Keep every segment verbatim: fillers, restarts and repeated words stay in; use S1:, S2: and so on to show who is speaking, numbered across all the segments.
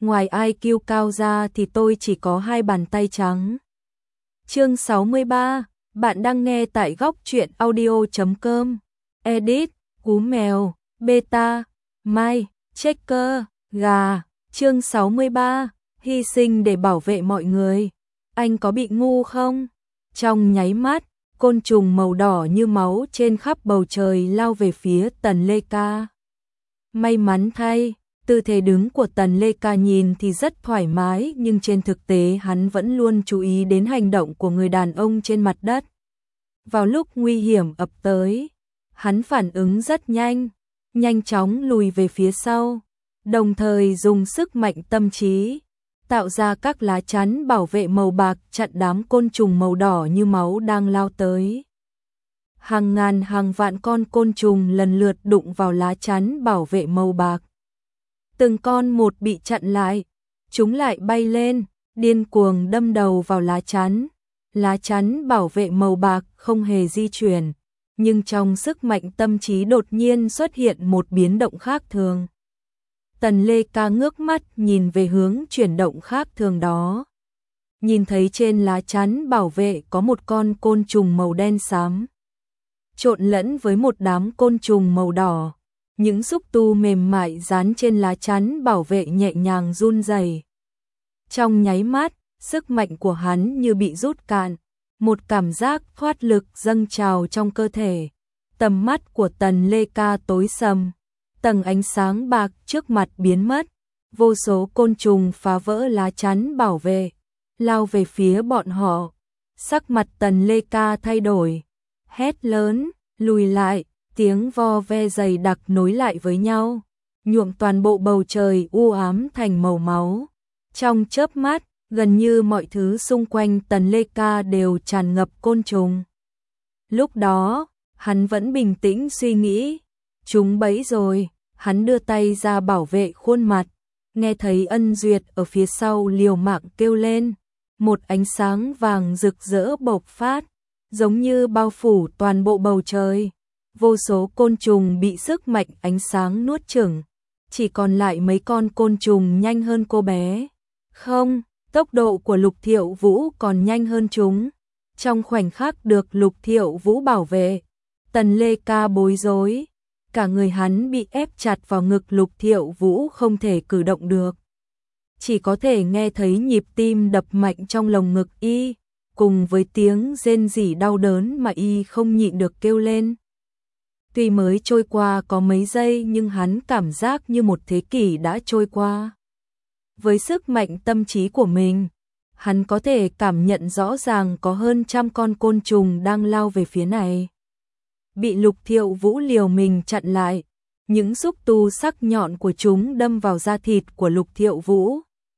S1: ngoài i kiu cao ra thì tôi chỉ có hai bàn tay trắng. Chương sáu mươi ba, bạn đang nghe tại góc truyện audio chấm com. Edit, Cú Mèo, Beta, Mai, Checker, Gà. Chương sáu mươi ba, hy sinh để bảo vệ mọi người. Anh có bị ngu không? Trong nháy mắt, côn trùng màu đỏ như máu trên khắp bầu trời lao về phía Tần Lê Ca. May mắn thay, tư thế đứng của Tần Lê Ca nhìn thì rất thoải mái, nhưng trên thực tế hắn vẫn luôn chú ý đến hành động của người đàn ông trên mặt đất. Vào lúc nguy hiểm ập tới, hắn phản ứng rất nhanh, nhanh chóng lùi về phía sau, đồng thời dùng sức mạnh tâm trí, tạo ra các lá chắn bảo vệ màu bạc chặn đám côn trùng màu đỏ như máu đang lao tới. Hàng ngàn hàng vạn con côn trùng lần lượt đụng vào lá chắn bảo vệ màu bạc. Từng con một bị chặn lại, chúng lại bay lên, điên cuồng đâm đầu vào lá chắn. Lá chắn bảo vệ màu bạc không hề di chuyển, nhưng trong sức mạnh tâm trí đột nhiên xuất hiện một biến động khác thường. Tần Lê Ca ngước mắt nhìn về hướng chuyển động khác thường đó. Nhìn thấy trên lá chắn bảo vệ có một con côn trùng màu đen xám, trộn lẫn với một đám côn trùng màu đỏ. Những xúc tu mềm mại dán trên lá chắn bảo vệ nhẹ nhàng run rẩy. Trong nháy mắt, sức mạnh của hắn như bị rút cạn, một cảm giác thoát lực dâng trào trong cơ thể. Tầm mắt của Tần Lê Ca tối sầm, tầng ánh sáng bạc trước mặt biến mất, vô số côn trùng phá vỡ lá chắn bảo vệ, lao về phía bọn họ. Sắc mặt Tần Lê Ca thay đổi, hét lớn, lùi lại. Tiếng vo ve dày đặc nối lại với nhau, nhuộm toàn bộ bầu trời u ám thành màu máu. Trong chớp mắt, gần như mọi thứ xung quanh Tần Lê Ca đều tràn ngập côn trùng. Lúc đó, hắn vẫn bình tĩnh suy nghĩ, chúng bẫy rồi, hắn đưa tay ra bảo vệ khuôn mặt, nghe thấy Ân Duyệt ở phía sau liều mạng kêu lên, một ánh sáng vàng rực rỡ bộc phát, giống như bao phủ toàn bộ bầu trời. Vô số côn trùng bị sức mạnh ánh sáng nuốt chửng, chỉ còn lại mấy con côn trùng nhanh hơn cô bé. Không, tốc độ của Lục Thiệu Vũ còn nhanh hơn chúng. Trong khoảnh khắc được Lục Thiệu Vũ bảo vệ, Tần Lê Ca bối rối, cả người hắn bị ép chặt vào ngực Lục Thiệu Vũ không thể cử động được. Chỉ có thể nghe thấy nhịp tim đập mạnh trong lồng ngực y, cùng với tiếng rên rỉ đau đớn mà y không nhịn được kêu lên. Tuy mới trôi qua có mấy giây nhưng hắn cảm giác như một thế kỷ đã trôi qua. Với sức mạnh tâm trí của mình, hắn có thể cảm nhận rõ ràng có hơn trăm con côn trùng đang lao về phía này. Bị Lục Thiệu Vũ liều mình chặn lại, những xúc tu sắc nhọn của chúng đâm vào da thịt của Lục Thiệu Vũ.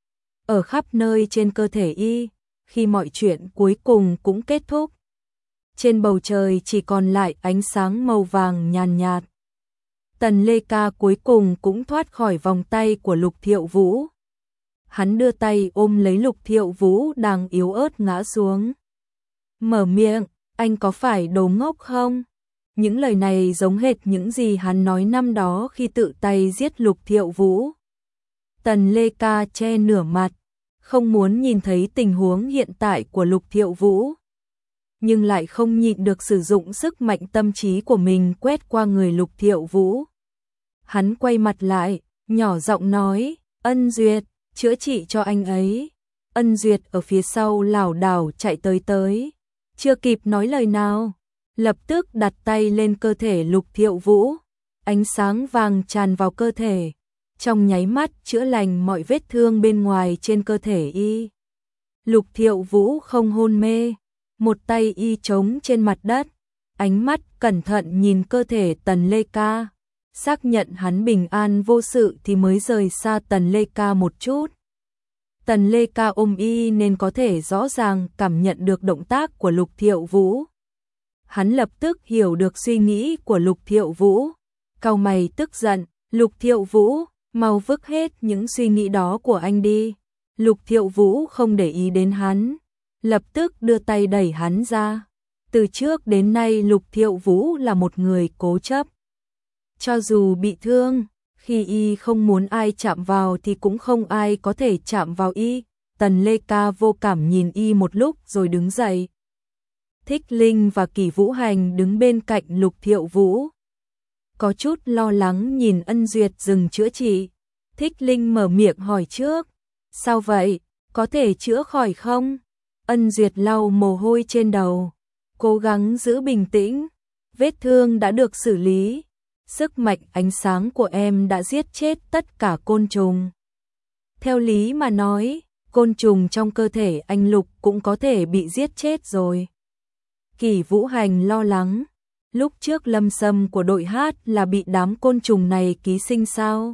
S1: Ở khắp nơi trên cơ thể y, khi mọi chuyện cuối cùng cũng kết thúc. Trên bầu trời chỉ còn lại ánh sáng màu vàng nhàn nhạt. Tần Lê Ca cuối cùng cũng thoát khỏi vòng tay của Lục Thiệu Vũ. Hắn đưa tay ôm lấy Lục Thiệu Vũ đang yếu ớt ngã xuống. Mở miệng, anh có phải đồ ngốc không? Những lời này giống hệt những gì hắn nói năm đó khi tự tay giết Lục Thiệu Vũ. Tần Lê Ca che nửa mặt, không muốn nhìn thấy tình huống hiện tại của Lục Thiệu Vũ, nhưng lại không nhịn được sử dụng sức mạnh tâm trí của mình quét qua người Lục Thiệu Vũ. Hắn quay mặt lại, nhỏ giọng nói, Ân Duyệt, chữa trị cho anh ấy. Ân Duyệt ở phía sau lảo đảo chạy tới tới, chưa kịp nói lời nào, lập tức đặt tay lên cơ thể Lục Thiệu Vũ, ánh sáng vàng tràn vào cơ thể, trong nháy mắt chữa lành mọi vết thương bên ngoài trên cơ thể y. Lục Thiệu Vũ không hôn mê, một tay y trống trên mặt đất, ánh mắt cẩn thận nhìn cơ thể Tần Lê Ca, xác nhận hắn bình an vô sự thì mới rời xa Tần Lê Ca một chút. Tần Lê Ca ôm y nên có thể rõ ràng cảm nhận được động tác của Lục Thiệu Vũ. Hắn lập tức hiểu được suy nghĩ của Lục Thiệu Vũ, cau mày tức giận, Lục Thiệu Vũ, mau vứt hết những suy nghĩ đó của anh đi. Lục Thiệu Vũ không để ý đến hắn, lập tức đưa tay đẩy hắn ra. Từ trước đến nay Lục Thiệu Vũ là một người cố chấp. Cho dù bị thương, Khi y không muốn ai chạm vào thì cũng không ai có thể chạm vào y. Tần Lê Ca vô cảm nhìn y một lúc rồi đứng dậy. Thích Linh và Kỷ Vũ Hành đứng bên cạnh Lục Thiệu Vũ. Có chút lo lắng nhìn Ân Duyệt dừng chữa trị. Thích Linh mở miệng hỏi trước. Sao vậy? Có thể chữa khỏi không? Ân Duyệt lau mồ hôi trên đầu. Cố gắng giữ bình tĩnh. Vết thương đã được xử lý. Sức mạnh ánh sáng của em đã giết chết tất cả côn trùng. Theo lý mà nói, côn trùng trong cơ thể anh Lục cũng có thể bị giết chết rồi. Kỷ Vũ Hành lo lắng. Lúc trước lâm sâm của đội hát là bị đám côn trùng này ký sinh sao?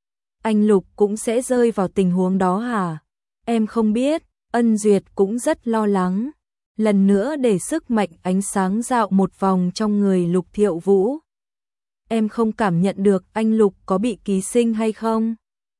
S1: Anh Lục cũng sẽ rơi vào tình huống đó hả? Em không biết. Ân Duyệt cũng rất lo lắng. Lần nữa để sức mạnh ánh sáng dạo một vòng trong người Lục Thiệu Vũ. Em không cảm nhận được anh Lục có bị ký sinh hay không?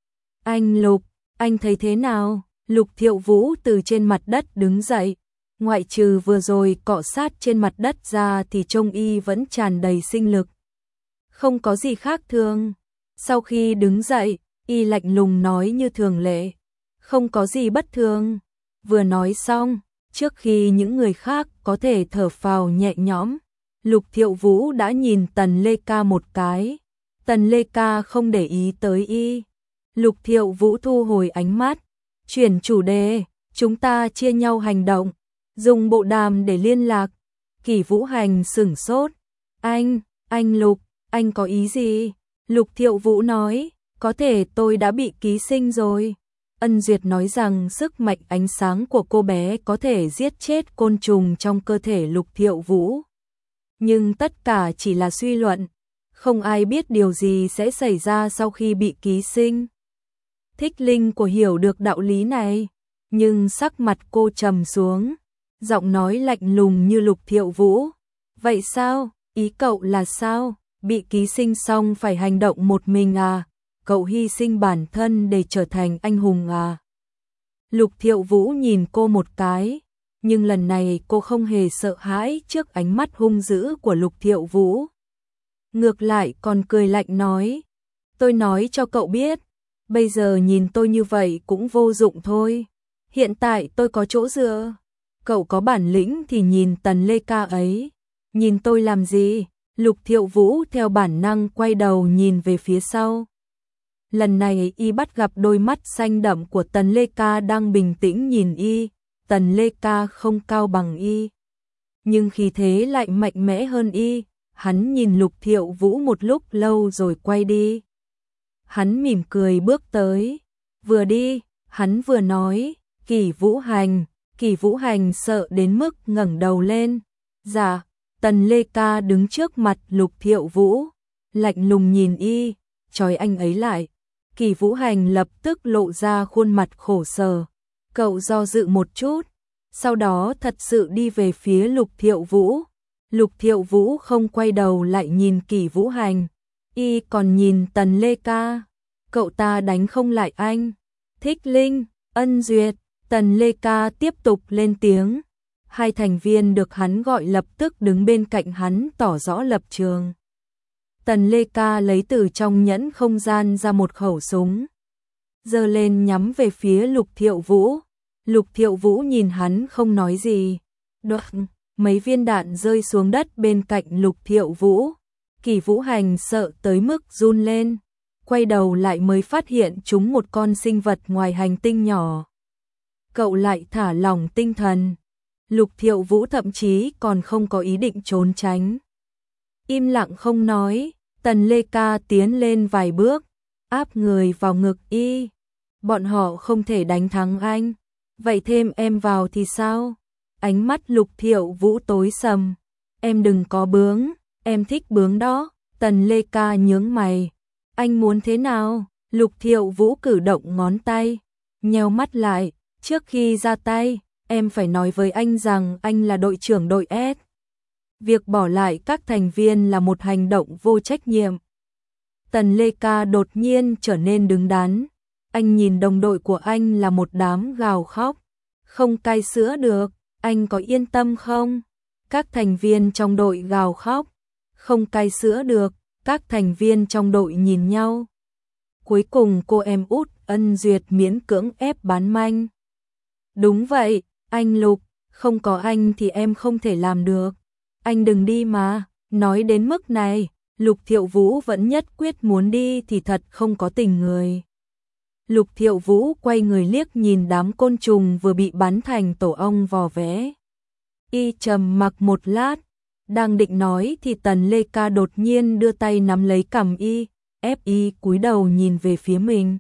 S1: Anh Lục, anh thấy thế nào? Lục Thiệu Vũ từ trên mặt đất đứng dậy. Ngoại trừ vừa rồi cọ sát trên mặt đất ra thì trông y vẫn tràn đầy sinh lực. Không có gì khác thường. Sau khi đứng dậy, y lạnh lùng nói như thường lệ. Không có gì bất thường. Vừa nói xong, trước khi những người khác có thể thở phào nhẹ nhõm, Lục Thiệu Vũ đã nhìn Tần Lê Ca một cái. Tần Lê Ca không để ý tới y. Lục Thiệu Vũ thu hồi ánh mắt, chuyển chủ đề, chúng ta chia nhau hành động, dùng bộ đàm để liên lạc. Kỷ Vũ Hành sửng sốt. Anh, anh Lục, anh có ý gì? Lục Thiệu Vũ nói, có thể tôi đã bị ký sinh rồi. Ân Duyệt nói rằng sức mạnh ánh sáng của cô bé có thể giết chết côn trùng trong cơ thể Lục Thiệu Vũ. Nhưng tất cả chỉ là suy luận, không ai biết điều gì sẽ xảy ra sau khi bị ký sinh. Thích Linh của hiểu được đạo lý này, nhưng sắc mặt cô trầm xuống, giọng nói lạnh lùng như Lục Thiệu Vũ. Vậy sao? Ý cậu là sao? Bị ký sinh xong phải hành động một mình à? Cậu hy sinh bản thân để trở thành anh hùng à? Lục Thiệu Vũ nhìn cô một cái, nhưng lần này cô không hề sợ hãi trước ánh mắt hung dữ của Lục Thiệu Vũ. Ngược lại còn cười lạnh nói, tôi nói cho cậu biết, bây giờ nhìn tôi như vậy cũng vô dụng thôi. Hiện tại tôi có chỗ dựa. Cậu có bản lĩnh thì nhìn Tần Lê Ca ấy. Nhìn tôi làm gì? Lục Thiệu Vũ theo bản năng quay đầu nhìn về phía sau. Lần này y bắt gặp đôi mắt xanh đậm của Tần Lê Ca đang bình tĩnh nhìn y. Tần Lê Ca không cao bằng y, nhưng khí thế lại mạnh mẽ hơn y. Hắn nhìn Lục Thiệu Vũ một lúc lâu rồi quay đi. Hắn mỉm cười bước tới. Vừa đi, hắn vừa nói, Kỷ Vũ Hành. Kỷ Vũ Hành sợ đến mức ngẩng đầu lên. Dạ. Tần Lê Ca đứng trước mặt Lục Thiệu Vũ, lạnh lùng nhìn y, trói anh ấy lại. Kỷ Vũ Hành lập tức lộ ra khuôn mặt khổ sở. Cậu do dự một chút, sau đó thật sự đi về phía Lục Thiệu Vũ. Lục Thiệu Vũ không quay đầu lại nhìn Kỷ Vũ Hành, y còn nhìn Tần Lê Ca. Cậu ta đánh không lại anh. Thích Linh, Ân Duyệt, Tần Lê Ca tiếp tục lên tiếng. Hai thành viên được hắn gọi lập tức đứng bên cạnh hắn tỏ rõ lập trường. Tần Lê Ca lấy từ trong nhẫn không gian ra một khẩu súng, giơ lên nhắm về phía Lục Thiệu Vũ. Lục Thiệu Vũ nhìn hắn không nói gì. Đoạn, mấy viên đạn rơi xuống đất bên cạnh Lục Thiệu Vũ. Kỷ Vũ Hành sợ tới mức run lên, quay đầu lại mới phát hiện chúng một con sinh vật ngoài hành tinh nhỏ. Cậu lại thả lỏng tinh thần. Lục Thiệu Vũ thậm chí còn không có ý định trốn tránh. Im lặng không nói. Tần Lê Ca tiến lên vài bước, áp người vào ngực y. Bọn họ không thể đánh thắng anh. Vậy thêm em vào thì sao? Ánh mắt Lục Thiệu Vũ tối sầm. Em đừng có bướng, em thích bướng đó. Tần Lê Ca nhướng mày. Anh muốn thế nào? Lục Thiệu Vũ cử động ngón tay, nheo mắt lại. Trước khi ra tay, em phải nói với anh rằng anh là đội trưởng đội S. Việc bỏ lại các thành viên là một hành động vô trách nhiệm. Tần Lê Ca đột nhiên trở nên đứng đắn. Anh nhìn đồng đội của anh là một đám gào khóc. Không cai sữa được, anh có yên tâm không? Các thành viên trong đội gào khóc. Không cai sữa được, các thành viên trong đội nhìn nhau. Cuối cùng cô em út Ân Duyệt miễn cưỡng ép bán manh. Đúng vậy, anh Lục, không có anh thì em không thể làm được. Anh đừng đi mà, nói đến mức này, Lục Thiệu Vũ vẫn nhất quyết muốn đi thì thật không có tình người. Lục Thiệu Vũ quay người liếc nhìn đám côn trùng vừa bị bắn thành tổ ong vò vẽ. Y trầm mặc một lát, đang định nói thì Tần Lê Ca đột nhiên đưa tay nắm lấy cằm Y, ép Y cúi đầu nhìn về phía mình.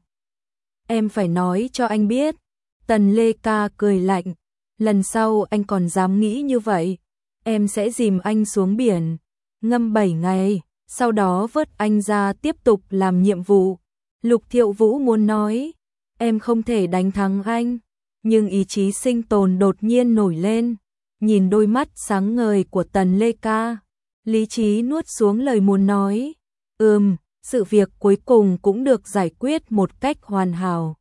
S1: Em phải nói cho anh biết. Tần Lê Ca cười lạnh, lần sau anh còn dám nghĩ như vậy, em sẽ dìm anh xuống biển, ngâm bảy ngày, sau đó vớt anh ra tiếp tục làm nhiệm vụ. Lục Thiệu Vũ muốn nói, em không thể đánh thắng anh, nhưng ý chí sinh tồn đột nhiên nổi lên, nhìn đôi mắt sáng ngời của Tần Lê Ca, lý trí nuốt xuống lời muốn nói, ừm, sự việc cuối cùng cũng được giải quyết một cách hoàn hảo.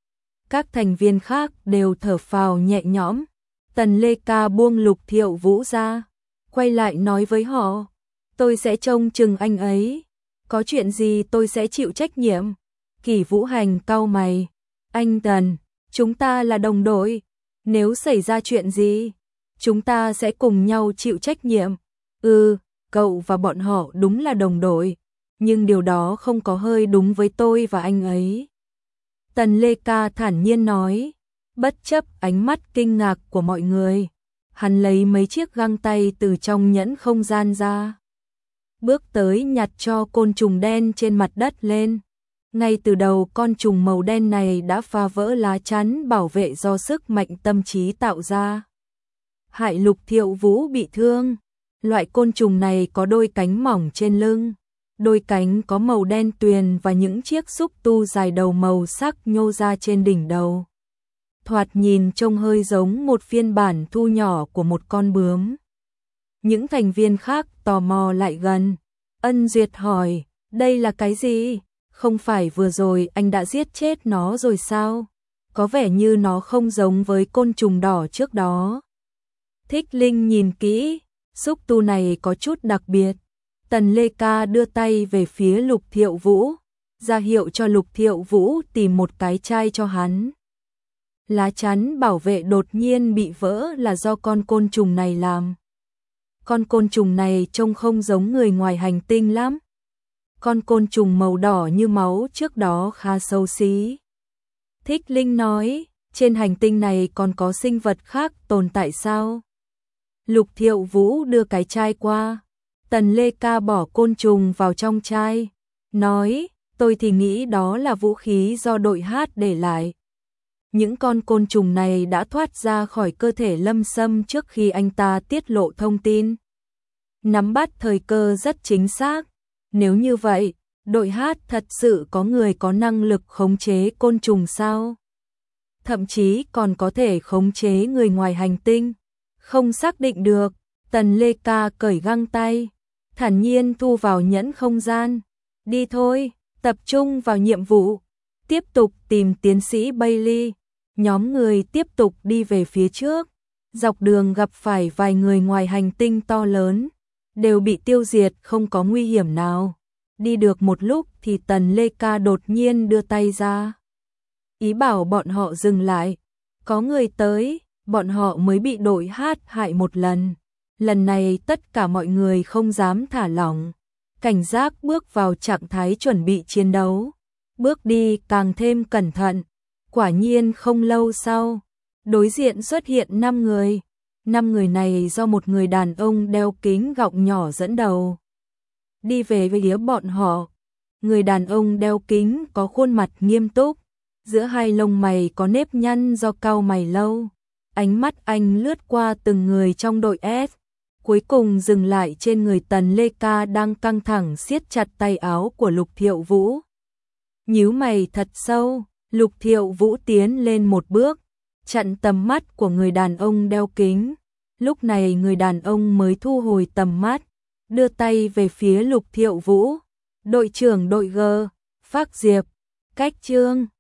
S1: Các thành viên khác đều thở phào nhẹ nhõm, Tần Lê Ca buông Lục Thiệu Vũ ra, quay lại nói với họ, tôi sẽ trông chừng anh ấy, có chuyện gì tôi sẽ chịu trách nhiệm. Kỷ Vũ Hành cau mày, anh Tần, chúng ta là đồng đội, nếu xảy ra chuyện gì, chúng ta sẽ cùng nhau chịu trách nhiệm. Ừ, cậu và bọn họ đúng là đồng đội, nhưng điều đó không có hơi đúng với tôi và anh ấy. Tần Lê Ca thản nhiên nói, bất chấp ánh mắt kinh ngạc của mọi người, hắn lấy mấy chiếc găng tay từ trong nhẫn không gian ra, bước tới nhặt cho côn trùng đen trên mặt đất lên. Ngay từ đầu con trùng màu đen này đã phá vỡ lá chắn bảo vệ do sức mạnh tâm trí tạo ra, hại Lục Thiệu Vũ bị thương. Loại côn trùng này có đôi cánh mỏng trên lưng, đôi cánh có màu đen tuyền và những chiếc xúc tu dài đầu màu sắc nhô ra trên đỉnh đầu. Thoạt nhìn trông hơi giống một phiên bản thu nhỏ của một con bướm. Những thành viên khác tò mò lại gần. Ân Duyệt hỏi, đây là cái gì? Không phải vừa rồi anh đã giết chết nó rồi sao? Có vẻ như nó không giống với côn trùng đỏ trước đó. Thích Linh nhìn kỹ, xúc tu này có chút đặc biệt. Tần Lê Ca đưa tay về phía Lục Thiệu Vũ, ra hiệu cho Lục Thiệu Vũ tìm một cái chai cho hắn. Lá chắn bảo vệ đột nhiên bị vỡ là do con côn trùng này làm. Con côn trùng này trông không giống người ngoài hành tinh lắm. Con côn trùng màu đỏ như máu trước đó khá xấu xí. Thích Linh nói, trên hành tinh này còn có sinh vật khác tồn tại sao? Lục Thiệu Vũ đưa cái chai qua. Tần Lê Ca bỏ côn trùng vào trong chai, nói, tôi thì nghĩ đó là vũ khí do đội hát để lại. Những con côn trùng này đã thoát ra khỏi cơ thể Lâm Sâm trước khi anh ta tiết lộ thông tin. Nắm bắt thời cơ rất chính xác. Nếu như vậy, đội hát thật sự có người có năng lực khống chế côn trùng sao? Thậm chí còn có thể khống chế người ngoài hành tinh. Không xác định được, Tần Lê Ca cởi găng tay, thản nhiên thu vào nhẫn không gian. Đi thôi, tập trung vào nhiệm vụ, tiếp tục tìm tiến sĩ Bailey. Nhóm người tiếp tục đi về phía trước, dọc đường gặp phải vài người ngoài hành tinh to lớn, đều bị tiêu diệt không có nguy hiểm nào. Đi được một lúc thì Tần Lê Ca đột nhiên đưa tay ra, ý bảo bọn họ dừng lại. Có người tới, bọn họ mới bị đội hát hại một lần. Lần này tất cả mọi người không dám thả lỏng, cảnh giác bước vào trạng thái chuẩn bị chiến đấu. Bước đi càng thêm cẩn thận. Quả nhiên không lâu sau, đối diện xuất hiện năm người. Năm người này do một người đàn ông đeo kính gọng nhỏ dẫn đầu. Đi về phía bọn họ, người đàn ông đeo kính có khuôn mặt nghiêm túc, giữa hai lông mày có nếp nhăn do cau mày lâu. Ánh mắt anh lướt qua từng người trong đội S, cuối cùng dừng lại trên người Tần Lê Ca đang căng thẳng siết chặt tay áo của Lục Thiệu Vũ. Nhíu mày thật sâu, Lục Thiệu Vũ tiến lên một bước, chặn tầm mắt của người đàn ông đeo kính. Lúc này người đàn ông mới thu hồi tầm mắt, đưa tay về phía Lục Thiệu Vũ. Đội trưởng đội G, Phác Diệp, Cách Trương.